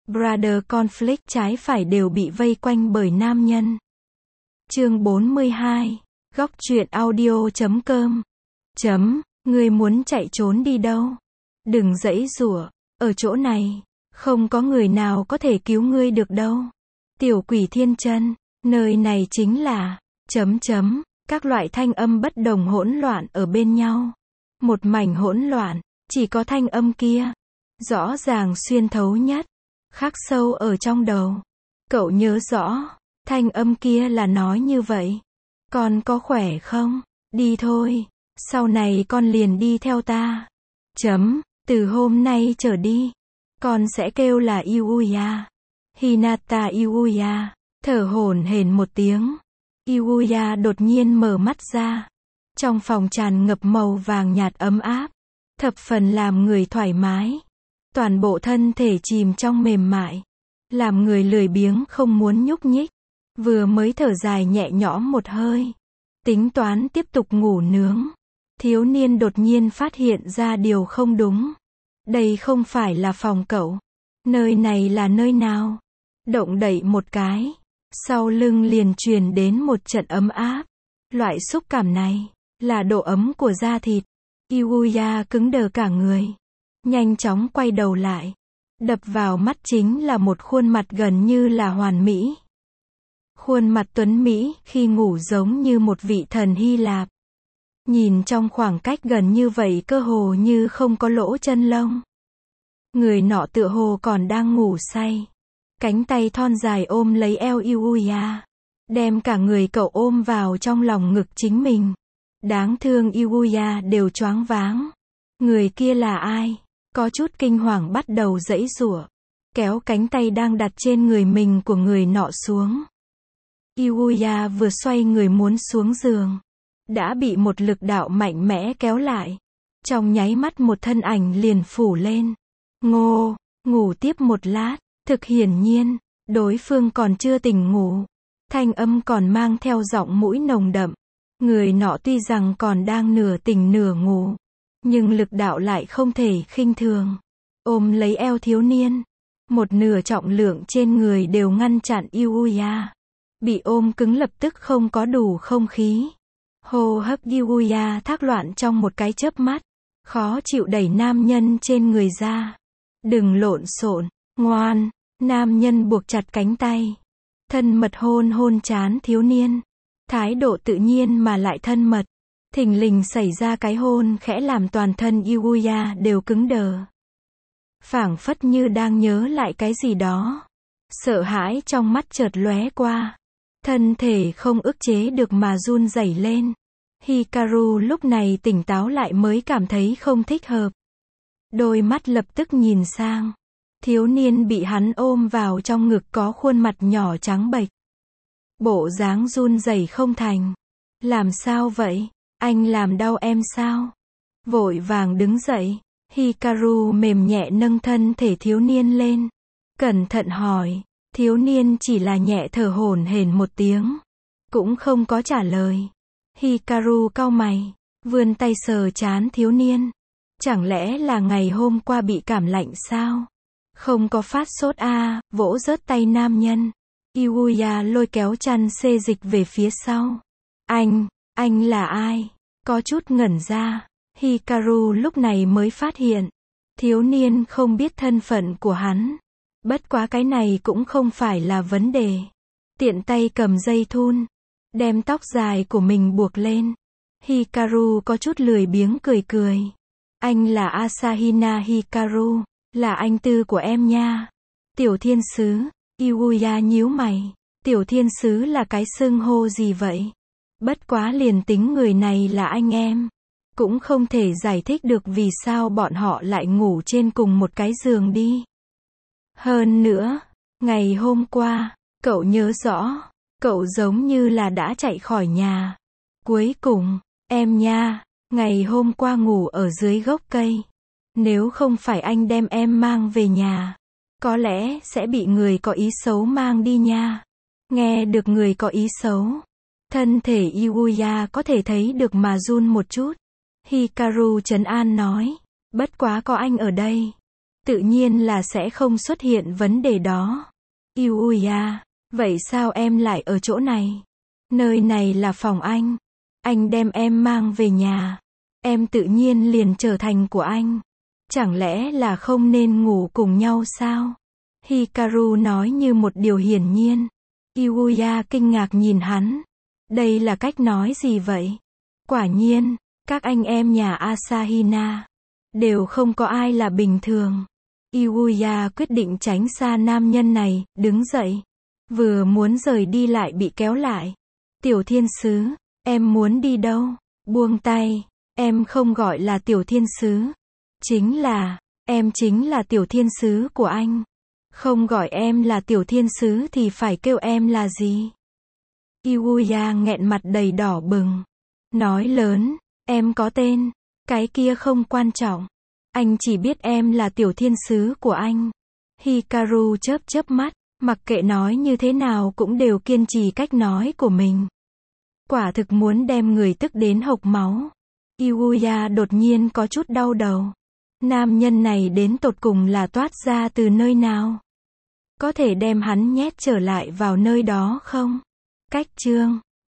Brother conflict trái phải đều bị vây quanh bởi nam nhân. Chương 42. Góc truyện audio.com. Ngươi muốn chạy trốn đi đâu? Đừng giãy giụa, ở chỗ này, không có người nào có thể cứu ngươi được đâu. Tiểu quỷ thiên chân, nơi này chính là, các loại thanh âm bất đồng hỗn loạn ở bên nhau. Một mảnh hỗn loạn, chỉ có thanh âm kia, rõ ràng xuyên thấu nhất, khắc sâu ở trong đầu. Cậu nhớ rõ, thanh âm kia là nói như vậy. Con có khỏe không? Đi thôi, sau này con liền đi theo ta. Từ hôm nay trở đi, con sẽ kêu là Yuuya. Hinata Yuuya, thở hổn hển một tiếng. Yuuya đột nhiên mở mắt ra. Trong phòng tràn ngập màu vàng nhạt ấm áp, thập phần làm người thoải mái. Toàn bộ thân thể chìm trong mềm mại, làm người lười biếng không muốn nhúc nhích. Vừa mới thở dài nhẹ nhõm một hơi, tính toán tiếp tục ngủ nướng, thiếu niên đột nhiên phát hiện ra điều không đúng. Đây không phải là phòng cậu. Nơi này là nơi nào? Động đậy một cái, sau lưng liền truyền đến một trận ấm áp. Loại xúc cảm này là độ ấm của da thịt. Yuuya cứng đờ cả người, nhanh chóng quay đầu lại. Đập vào mắt chính là một khuôn mặt gần như là hoàn mỹ. Khuôn mặt tuấn Mỹ khi ngủ giống như một vị thần Hy Lạp. Nhìn trong khoảng cách gần như vậy cơ hồ như không có lỗ chân lông. Người nọ tựa hồ còn đang ngủ say. Cánh tay thon dài ôm lấy eo Yuuya, đem cả người cậu ôm vào trong lòng ngực chính mình. Đáng thương Yuuya đều choáng váng. Người kia là ai? Có chút kinh hoàng bắt đầu giãy giụa, kéo cánh tay đang đặt trên người mình của người nọ xuống. Yuuya vừa xoay người muốn xuống giường, đã bị một lực đạo mạnh mẽ kéo lại. Trong nháy mắt một thân ảnh liền phủ lên. Ngủ tiếp một lát. Thực hiển nhiên, đối phương còn chưa tỉnh ngủ. Thanh âm còn mang theo giọng mũi nồng đậm. Người nọ tuy rằng còn đang nửa tỉnh nửa ngủ, nhưng lực đạo lại không thể khinh thường. Ôm lấy eo thiếu niên, một nửa trọng lượng trên người đều ngăn chặn Yuuya. Bị ôm cứng lập tức không có đủ không khí. Hô hấp Yuuya thác loạn trong một cái chớp mắt. Khó chịu đẩy nam nhân trên người ra. Đừng lộn xộn, ngoan. Nam nhân buộc chặt cánh tay. Thân mật hôn trán thiếu niên. Thái độ tự nhiên mà lại thân mật. Thình lình xảy ra cái hôn khẽ làm toàn thân Yuuya đều cứng đờ. Phảng phất như đang nhớ lại cái gì đó. Sợ hãi trong mắt chợt lóe qua. Thân thể không ức chế được mà run rẩy lên. Hikaru lúc này tỉnh táo lại mới cảm thấy không thích hợp. Đôi mắt lập tức nhìn sang. Thiếu niên bị hắn ôm vào trong ngực có khuôn mặt nhỏ trắng bệch. Bộ dáng run rẩy không thành. Làm sao vậy? Anh làm đau em sao? Vội vàng đứng dậy. Hikaru mềm nhẹ nâng thân thể thiếu niên lên. Cẩn thận hỏi. Thiếu niên chỉ là nhẹ thở hổn hển một tiếng. Cũng không có trả lời. Hikaru cau mày. Vươn tay sờ trán thiếu niên. Chẳng lẽ là ngày hôm qua bị cảm lạnh sao? Không có phát sốt à? Vỗ rớt tay nam nhân. Yuuya lôi kéo chăn xê dịch về phía sau. Anh là ai? Có chút ngẩn ra. Hikaru lúc này mới phát hiện. Thiếu niên không biết thân phận của hắn. Bất quá cái này cũng không phải là vấn đề. Tiện tay cầm dây thun, đem tóc dài của mình buộc lên. Hikaru có chút lười biếng cười. Anh là Asahina Hikaru, là anh tư của em nha. Tiểu thiên sứ. Yuuya nhíu mày. Tiểu thiên sứ là cái xưng hô gì vậy? Bất quá liền tính người này là anh em, cũng không thể giải thích được vì sao bọn họ lại ngủ trên cùng một cái giường đi. Hơn nữa, ngày hôm qua, cậu nhớ rõ, cậu giống như là đã chạy khỏi nhà. Cuối cùng, em nha, ngày hôm qua ngủ ở dưới gốc cây. Nếu không phải anh đem em mang về nhà, có lẽ sẽ bị người có ý xấu mang đi nha. Nghe được người có ý xấu, thân thể Yuuya có thể thấy được mà run một chút. Hikaru trấn an nói, bất quá có anh ở đây, tự nhiên là sẽ không xuất hiện vấn đề đó. Yuya, vậy sao em lại ở chỗ này? Nơi này là phòng anh đem em mang về nhà. Em tự nhiên liền trở thành của anh. Chẳng lẽ là không nên ngủ cùng nhau sao? Hikaru nói như một điều hiển nhiên. Yuya kinh ngạc nhìn hắn. Đây là cách nói gì vậy? Quả nhiên, các anh em nhà Asahina đều không có ai là bình thường. Yuya quyết định tránh xa nam nhân này, đứng dậy. Vừa muốn rời đi lại bị kéo lại. Tiểu thiên sứ, em muốn đi đâu? Buông tay, em không gọi là tiểu thiên sứ. Em chính là tiểu thiên sứ của anh. Không gọi em là tiểu thiên sứ thì phải kêu em là gì? Yuya nghẹn mặt đầy đỏ bừng. Nói lớn, em có tên, cái kia không quan trọng. Anh chỉ biết em là tiểu thiên sứ của anh. Hikaru chớp chớp mắt, mặc kệ nói như thế nào cũng đều kiên trì cách nói của mình. Quả thực muốn đem người tức đến hộc máu. Yuya đột nhiên có chút đau đầu. Nam nhân này đến tột cùng là toát ra từ nơi nào? Có thể đem hắn nhét trở lại vào nơi đó không? Cách chương